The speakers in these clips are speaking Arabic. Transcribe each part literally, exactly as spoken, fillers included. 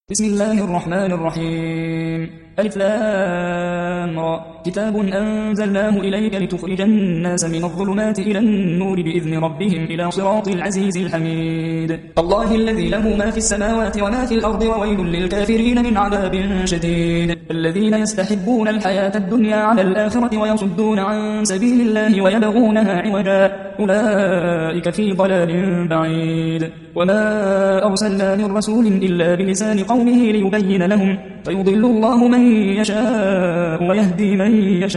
بسم الله الرحمن الرحيم. ألف لام را. كتاب أنزلناه إليك لتخرج الناس من الظلمات إلى النور بإذن ربهم إلى صراط العزيز الحميد. الله الذي له ما في السماوات وما في الأرض وويل للكافرين من عذاب شديد. الذين يستحبون الحياة الدنيا على الآخرة ويصدون عن سبيل الله ويبغونها عوجا أولئك في ضلال بعيد. وما أرسلنا من رسول إلا بلسان قومه ليبين لهم فيضل الله من يشاء ويهدي من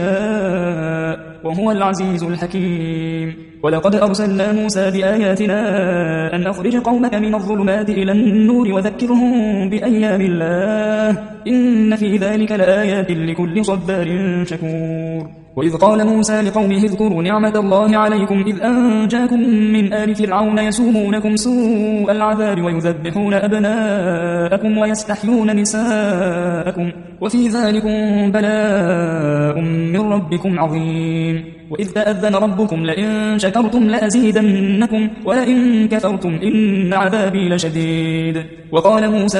يشاء وهو العزيز الحكيم. ولقد أرسلنا موسى بآياتنا أن أخرج قومك من الظلمات إلى النور وذكرهم بأيام الله إن في ذلك لآيات لكل صبار شكور. وإذ قال موسى لقومه اذكروا نعمة الله عليكم إذ أنجاكم من آل فرعون يسومونكم سوء العذاب ويذبحون أبناءكم ويستحيون نساءكم وفي ذلكم بلاء من ربكم عظيم. وإذ تأذن ربكم لئن شكرتم لأزيدنكم ولئن كفرتم إن عذابي لشديد. وقال موسى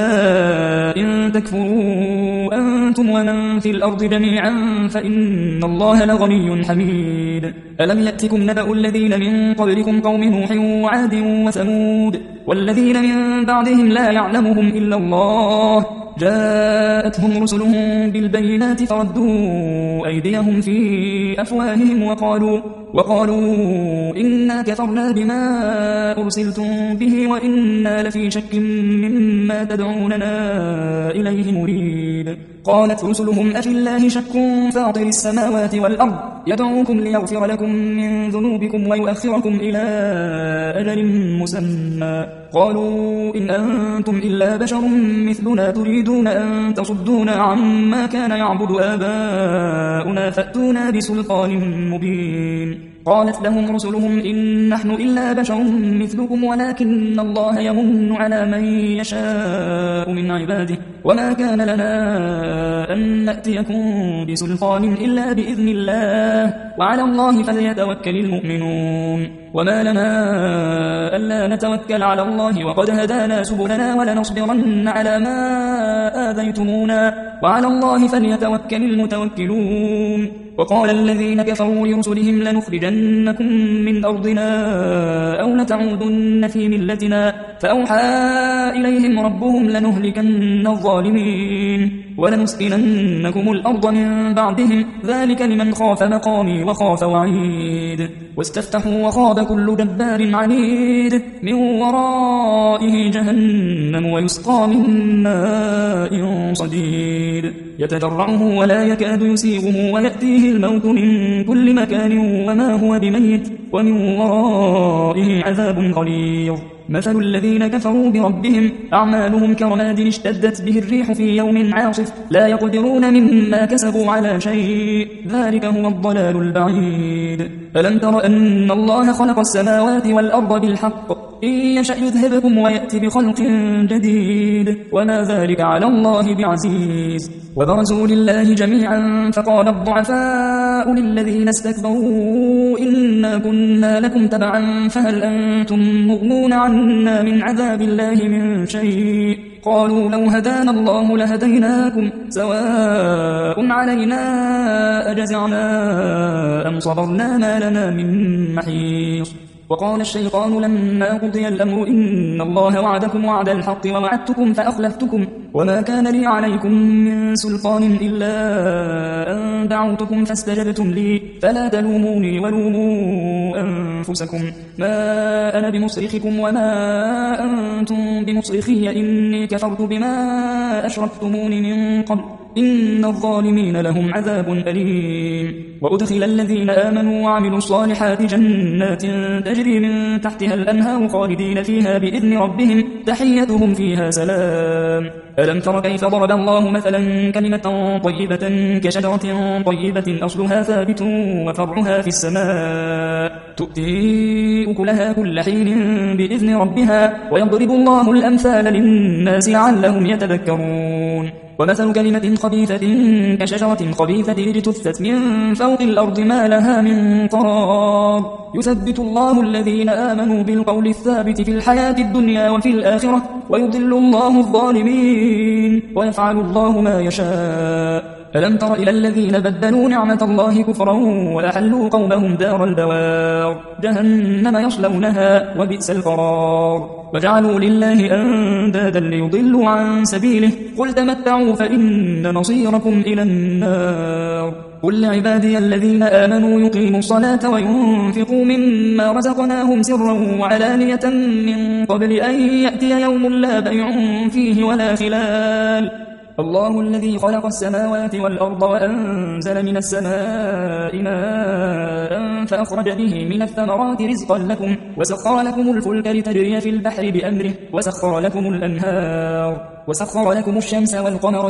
إن تكفروا أنتم ومن في الأرض جميعا فإن الله لغني حميد. ألم يأتكم نبأ الذين من قبلكم قوم نوح وعاد وثمود والذين من بعدهم لا يعلمهم إلا الله جاءتهم رسلهم بالبينات فردوا أيديهم في أفواههم وقالوا, وقالوا إنا كفرنا بما أرسلتم به وإنا لفي شك مما تدعوننا إليه مريب. قالت رسلهم أفي الله شك فاطر السماوات والأرض يدعوكم ليغفر لكم من ذنوبكم ويؤخركم إلى أجل مسمى قالوا إن أنتم إلا بشر مثلنا تريدون أن تصدونا عما كان يعبد آباؤنا فأتونا بسلطان مبين. قالت لهم رسلهم إن نحن إلا بشر مثلكم ولكن الله يمن على من يشاء من عباده وما كان لنا أن نأتيكم بسلطان إلا بإذن الله وعلى الله فليتوكل المؤمنون. وما لنا ألا نتوكل على الله وقد هدانا سبلنا ولنصبرن على ما آذيتمونا وعلى الله فليتوكل المتوكلون. وقال الذين كفروا لرسلهم لنخرجنكم من أرضنا أو لتعودن في ملتنا فأوحى إليهم ربهم لنهلكن الظالمين ولنسكننكم الأرض من بعدهم ذلك لمن خاف مقامي وخاف وعيد. واستفتحوا وخاب كل جبار عنيد من ورائه جهنم ويسقى من ماء صديد يتجرعه ولا يكاد يسيغه ويأتيه الموت من كل مكان وما هو بميت ومن ورائه عذاب غليظ. مثل الذين كفروا بربهم أعمالهم كرماد اشتدت به الريح في يوم عاصف لا يقدرون مما كسبوا على شيء ذلك هو الضلال البعيد. ألم تر أن الله خلق السماوات والأرض بالحق إن يشأ يذهبكم ويأتي بخلق جديد وما ذلك على الله بعزيز. وبرزوا لله جميعا فقال الضعفاء للذين استكبروا إنا كنا لكم تبعا فهل أنتم مغنون عنا من عذاب الله من شيء قالوا لو هدانا الله لهديناكم سواء علينا أجزعنا أم صبرنا ما لنا من محيص. وقال الشيطان لما قضي الأمر إن الله وعدكم وعد الحق ووعدتكم فأخلفتكم وما كان لي عليكم من سلطان إلا أن دعوتكم فاستجبتم لي فلا تلوموني ولوموا أنفسكم ما أنا بمصرخكم وما أنتم بمصرخي إني كفرت بما أشركتمون من قبل إن الظالمين لهم عذاب أليم. وأدخل الذين آمنوا وعملوا الصالحات جنات تجري من تحتها الأنهار خالدين فيها بإذن ربهم تحيتهم فيها سلام. ألم تر كيف ضرب الله مثلا كلمة طيبة كشجرة طيبة أصلها ثابت وفرعها في السماء تؤتي أكلها كل حين بإذن ربها ويضرب الله الأمثال للناس لعلهم يتذكرون. ومثل كلمة خبيثة كشجرة خبيثة اجتثت من فوق الأرض ما لها من قرار يثبت الله الذين آمنوا بالقول الثابت في الحياة الدنيا وفي الآخرة ويضل الله الظالمين ويفعل الله ما يشاء. ألم تر إلى الذين بدلوا نعمة الله كفرا وأحلوا قومهم دار البوار جهنم يصلونها وبئس القرار وجعلوا لله أندادا ليضلوا عن سبيله قل تمتعوا فإن مصيركم إلى النار. قل لعبادي الذين آمنوا يقيموا الصلاة وينفقوا مما رزقناهم سرا وعلانية من قبل أن يأتي يوم لا بيع فيه ولا خلال. الله الذي خلق السماوات والأرض وأنزل من السماء ماء فأخرج به من الثمرات رزقا لكم وسخر لكم الفلك لتجري في البحر بأمره وسخر لكم الأنهار وسخر لكم الشمس والقمر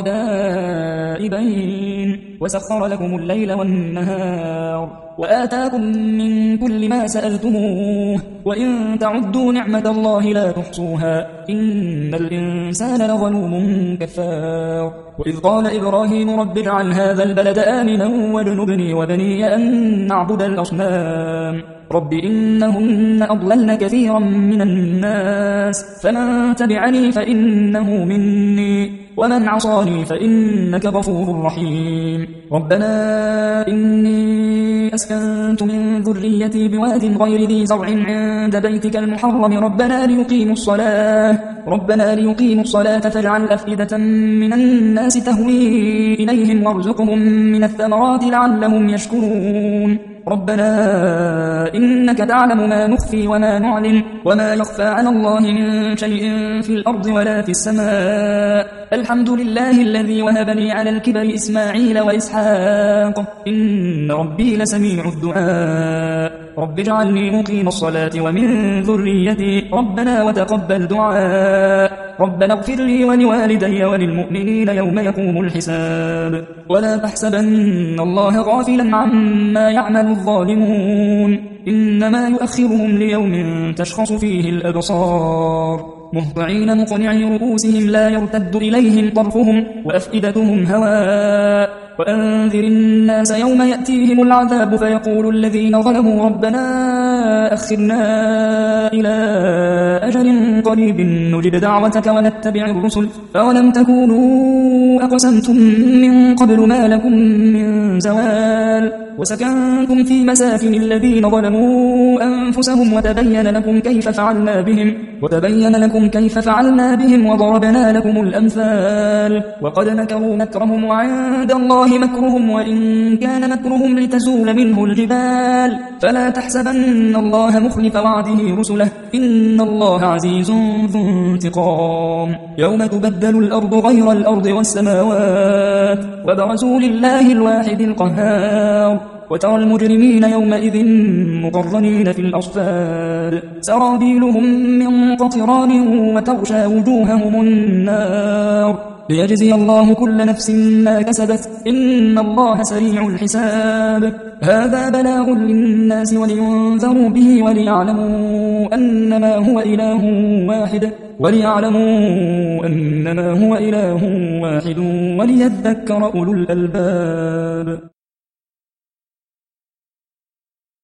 دائبين وسخر لكم الليل والنهار وآتاكم من كل ما سألتموه وإن تعدوا نعمة الله لا تحصوها إن الإنسان لظلوم كفار. وإذ قال إبراهيم رب اجعل هذا البلد آمنا واجنبني وبني أن نعبد الأصنام رب إنهن أضللن كثيرا من الناس فمن تبعني فإنه مني ومن عصاني فإنك غفور رحيم. ربنا إني أسكنت من ذريتي بواد غير ذي زرع عند بيتك المحرم ربنا ليقيموا الصلاة ربنا ليقيموا الصلاة فاجعل أفئدة من الناس تهوي إليهم وارزقهم من الثمرات لعلهم يشكرون. ربنا إنك تعلم ما نخفي وما نعلن وما يخفى على الله من شيء في الأرض ولا في السماء الحمد لله الذي وهب لي على الكبر إسماعيل وإسحاق إن ربي لسميع الدعاء. رب اجعلني مقيم الصلاة ومن ذريتي ربنا وتقبل دعاء ربنا اغفر لي ولوالدي وللمؤمنين يوم يقوم الحساب. ولا تحسبن الله غافلا عما يعمل الظالمون إنما يؤخرهم ليوم تشخص فيه الأبصار مهطعين مقنعي رؤوسهم لا يرتد إليهم طرفهم وأفئدتهم هواء. وأنذر الناس يوم يأتيهم العذاب فيقول الذين ظلموا ربنا أخرنا إلى أجل قريب نجب دعوتك ونتبع الرسل فولم تكونوا أقسمتم من قبل ما لكم من زوال وسكنتم في مساكن الذين ظلموا أنفسهم وتبين لكم كيف فعلنا بهم وتبين لكم كيف فعلنا بهم وضربنا لكم الأمثال وقد مكروا مكرهم وعند الله مكرهم وإن كان مكرهم لتزول منه الجبال فلا تحسبن الله مخلف وعده رسله إن الله عزيز ذو انتقام. يوم تبدل الأرض غير الأرض والسماوات وبرزوا لله الواحد القهار وترى المجرمين يومئذ مقرنين في الأصفاد سرابيلهم من قطران وتغشى وجوههم النار ليجزي الله كل نفس ما كسبت إن الله سريع الحساب. هذا بلاغ للناس ولينذروا به وليعلموا أنما هو إله واحد وليعلموا أنما هو إله واحد وليذكر أولو الألباب.